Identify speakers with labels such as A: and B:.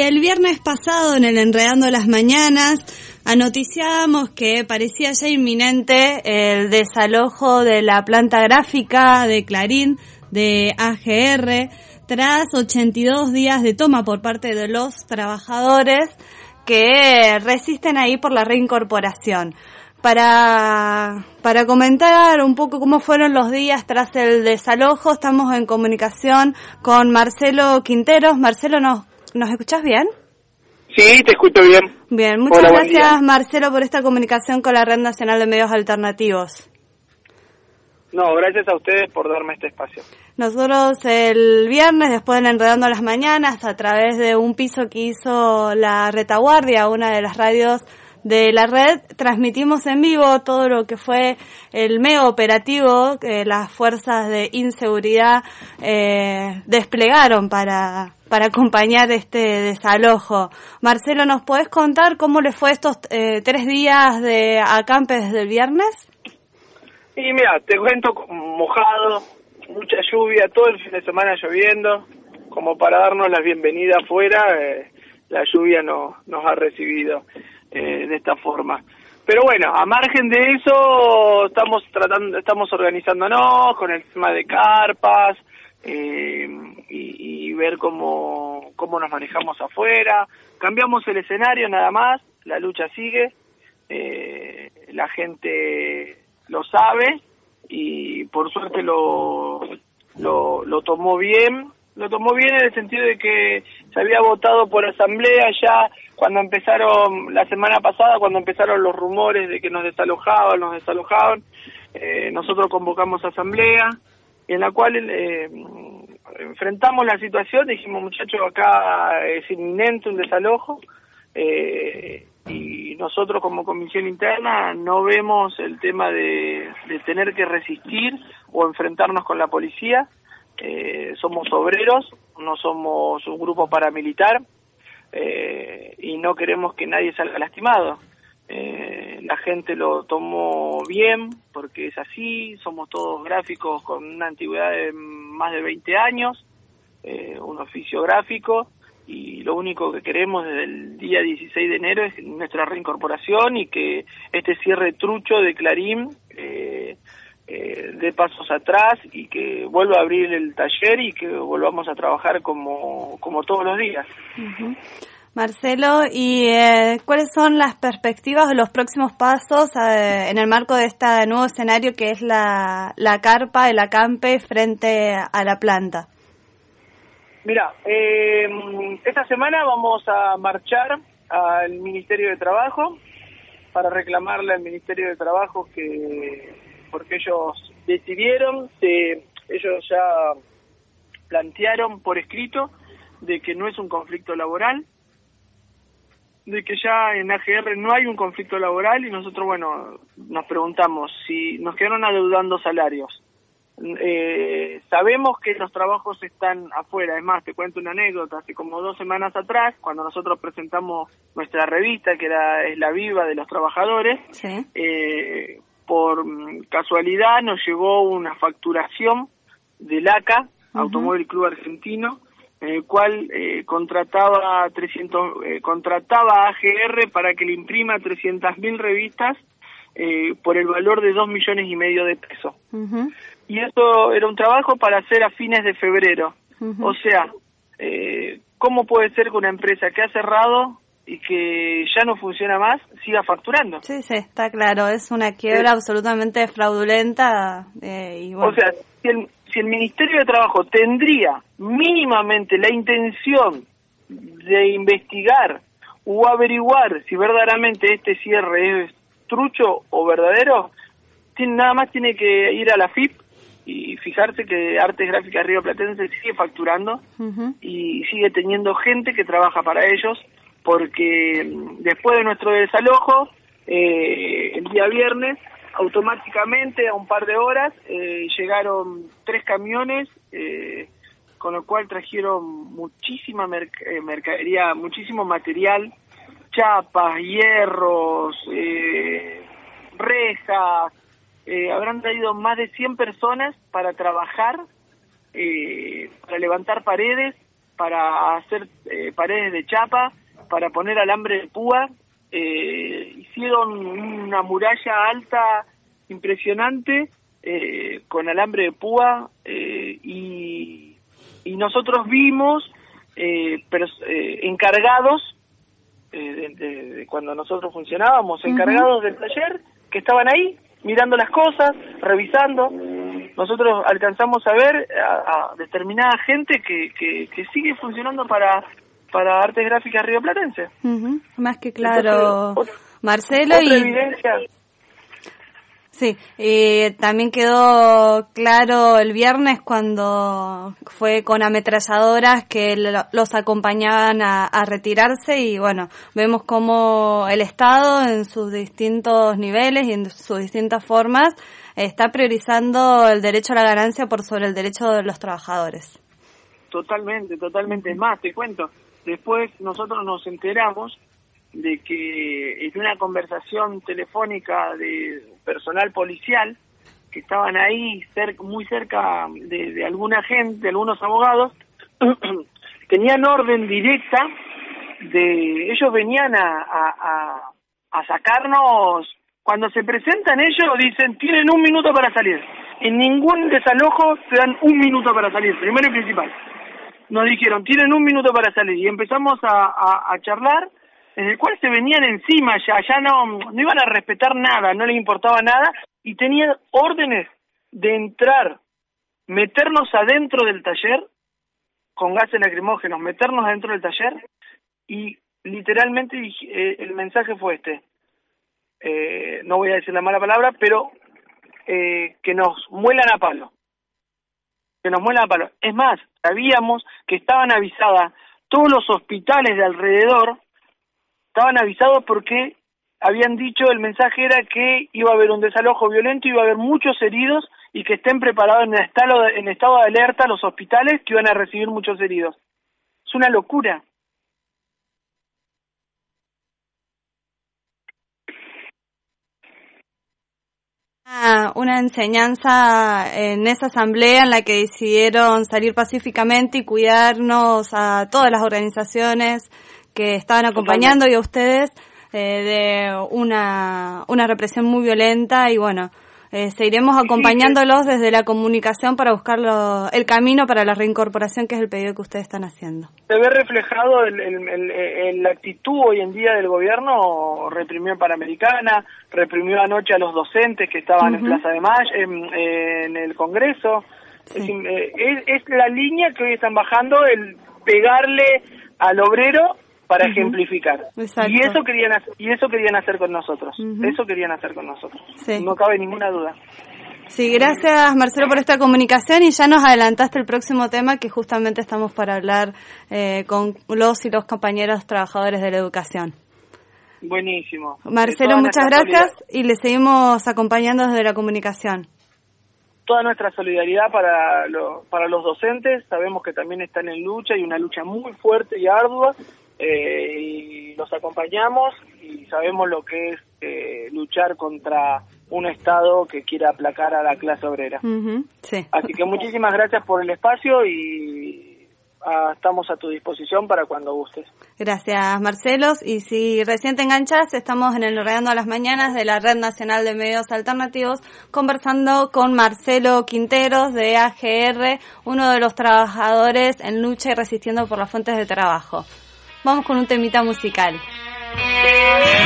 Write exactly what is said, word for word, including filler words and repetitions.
A: el viernes pasado, en el Enredando las Mañanas, anoticiábamos que parecía ya inminente el desalojo de la planta gráfica de Clarín, de A G R, tras ochenta y dos días de toma por parte de los trabajadores que resisten ahí por la reincorporación. Para, para comentar un poco cómo fueron los días tras el desalojo, estamos en comunicación con Marcelo Quinteros. Marcelo, ¿nos, ¿nos escuchás bien?
B: Sí, te escucho bien.
A: Bien, muchas
B: Hola,
A: gracias, Marcelo, por esta comunicación con la Red Nacional de Medios Alternativos.
B: No, gracias a ustedes por darme este espacio.
A: Nosotros el viernes, después de Enredando las Mañanas, a través de un piso que hizo la Retaguardia, una de las radios de la red, transmitimos en vivo todo lo que fue el mega operativo que las fuerzas de inseguridad eh, desplegaron para para acompañar este desalojo. Marcelo, ¿nos podés contar cómo le fue estos eh, tres días de acampe desde el viernes?
B: Y mira, te cuento, mojado, mucha lluvia, todo el fin de semana lloviendo, como para darnos la bienvenida afuera, eh, la lluvia no, nos ha recibido eh, de esta forma. Pero bueno, a margen de eso, estamos tratando, estamos organizándonos con el tema de carpas, eh, y, y ver cómo, cómo nos manejamos afuera. Cambiamos el escenario nada más, la lucha sigue, eh, la gente lo sabe y por suerte lo, lo, lo tomó bien, lo tomó bien en el sentido de que se había votado por asamblea ya cuando empezaron, la semana pasada, cuando empezaron los rumores de que nos desalojaban, nos desalojaban, eh, nosotros convocamos asamblea, en la cual eh, enfrentamos la situación, dijimos, muchachos, acá es inminente un desalojo, eh, y nosotros como comisión interna no vemos el tema de, de tener que resistir o enfrentarnos con la policía. Eh, somos obreros, no somos un grupo paramilitar, eh, y no queremos que nadie salga lastimado. Eh, la gente lo tomó bien, porque es así, somos todos gráficos con una antigüedad de más de veinte años, eh, un oficio gráfico, y lo único que queremos desde el día dieciséis de enero es nuestra reincorporación y que este cierre trucho de Clarín eh, eh, dé pasos atrás y que vuelva a abrir el taller y que volvamos a trabajar como, como todos los días.
A: Uh-huh. Marcelo, ¿y eh, cuáles son las perspectivas de los próximos pasos eh, en el marco de este nuevo escenario que es la, la carpa, el acampe frente a la planta?
B: Mira, eh, esta semana vamos a marchar al Ministerio de Trabajo para reclamarle al Ministerio de Trabajo que, porque ellos decidieron, que ellos ya plantearon por escrito de que no es un conflicto laboral, de que ya en A G R no hay un conflicto laboral y nosotros, bueno, nos preguntamos si nos quedaron adeudando salarios. Eh, sabemos que los trabajos están afuera, es más, te cuento una anécdota, hace como dos semanas atrás, cuando nosotros presentamos nuestra revista, que era es La Viva de los Trabajadores,
A: sí.
B: eh, por casualidad nos llegó una facturación del A C A, uh-huh. Automóvil Club Argentino, en el cual eh, contrataba trescientos eh, contrataba a A G R para que le imprima trescientas mil revistas eh, por el valor de dos millones y medio de pesos. Uh-huh. Y eso era un trabajo para hacer a fines de febrero. Uh-huh. O sea, eh, ¿cómo puede ser que una empresa que ha cerrado y que ya no funciona más siga facturando?
A: Sí, sí, está claro, es una quiebra sí. absolutamente fraudulenta. Eh, y bueno.
B: O sea, si el, si el Ministerio de Trabajo tendría mínimamente la intención de investigar o averiguar si verdaderamente este cierre es trucho o verdadero, tiene, nada más tiene que ir a la F I P y fijarse que Artes Gráficas Río Platense sigue facturando uh-huh. y sigue teniendo gente que trabaja para ellos, porque después de nuestro desalojo, eh, el día viernes, automáticamente a un par de horas, eh, llegaron tres camiones, eh, con lo cual trajeron muchísima merc- eh, mercadería, muchísimo material, chapas, hierros, eh, rejas, eh, habrán traído más de cien personas para trabajar, eh, para levantar paredes, para hacer eh, paredes de chapa, para poner alambre de púa. Eh, hicieron una muralla alta impresionante eh, con alambre de púa eh, y, y nosotros vimos eh, pero, eh, encargados eh, de, de, de cuando nosotros funcionábamos, encargados uh-huh. del taller, que estaban ahí mirando las cosas, revisando. Nosotros alcanzamos a ver a, a determinada gente que, que, que sigue funcionando para para Artes Gráficas Rioplatense.
A: Uh-huh. Más que claro. Entonces, otra, Marcelo,
B: otra
A: y
B: evidencia.
A: Sí, y también quedó claro el viernes cuando fue con ametralladoras que lo, los acompañaban a, a retirarse, y bueno, vemos cómo el Estado en sus distintos niveles y en sus distintas formas está priorizando el derecho a la ganancia por sobre el derecho de los trabajadores.
B: Totalmente, totalmente. Es más, te cuento, después nosotros nos enteramos de que en una conversación telefónica de personal policial que estaban ahí cer- muy cerca de, de alguna gente, de algunos abogados, tenían orden directa de ellos venían a, a, a, a sacarnos. Cuando se presentan ellos dicen tienen un minuto para salir. En ningún desalojo se dan un minuto para salir, primero y principal. Nos dijeron tienen un minuto para salir y empezamos a, a, a charlar, en el cual se venían encima ya, ya no, no iban a respetar nada, no les importaba nada, y tenían órdenes de entrar, meternos adentro del taller, con gases lacrimógenos, meternos adentro del taller, y literalmente eh, el mensaje fue este, eh, no voy a decir la mala palabra, pero eh, que nos muelan a palo, que nos muelan a palo. Es más, sabíamos que estaban avisadas todos los hospitales de alrededor, estaban avisados porque habían dicho, el mensaje era que iba a haber un desalojo violento, iba a haber muchos heridos y que estén preparados en estado de, en estado de alerta los hospitales que iban a recibir muchos heridos. Es una locura.
A: Ah, una enseñanza en esa asamblea en la que decidieron salir pacíficamente y cuidarnos a todas las organizaciones que estaban acompañando y a ustedes eh, de una una represión muy violenta, y bueno, eh, seguiremos acompañándolos desde la comunicación para buscar lo, el camino para la reincorporación, que es el pedido que ustedes están haciendo.
B: Se ve reflejado el, el, el, el, la actitud hoy en día del gobierno. Reprimió en Panamericana, reprimió anoche a los docentes que estaban uh-huh. en Plaza de Mayo, en, en el Congreso. Sí. Es, es, es la línea que hoy están bajando, el pegarle al obrero para uh-huh. ejemplificar. Exacto. Y eso querían hacer, y eso querían hacer con nosotros. Uh-huh. Eso querían hacer con nosotros. Sí. No cabe ninguna duda.
A: Sí, gracias Marcelo por esta comunicación, y ya nos adelantaste el próximo tema que justamente estamos para hablar eh, con los y los compañeros trabajadores de la educación.
B: Buenísimo.
A: Marcelo, muchas gracias y le seguimos acompañando desde la comunicación.
B: Toda nuestra solidaridad para, lo, para los docentes, sabemos que también están en lucha y una lucha muy fuerte y ardua. Eh, y los acompañamos y sabemos lo que es eh, luchar contra un Estado que quiera aplacar a la clase obrera.
A: Uh-huh, sí.
B: Así que muchísimas gracias por el espacio y ah, estamos a tu disposición para cuando gustes.
A: Gracias, Marcelos. Y si recién te enganchas, estamos en el Enredando a las Mañanas de la Red Nacional de Medios Alternativos, conversando con Marcelo Quinteros de A G R, uno de los trabajadores en lucha y resistiendo por las fuentes de trabajo. Vamos con un temita musical.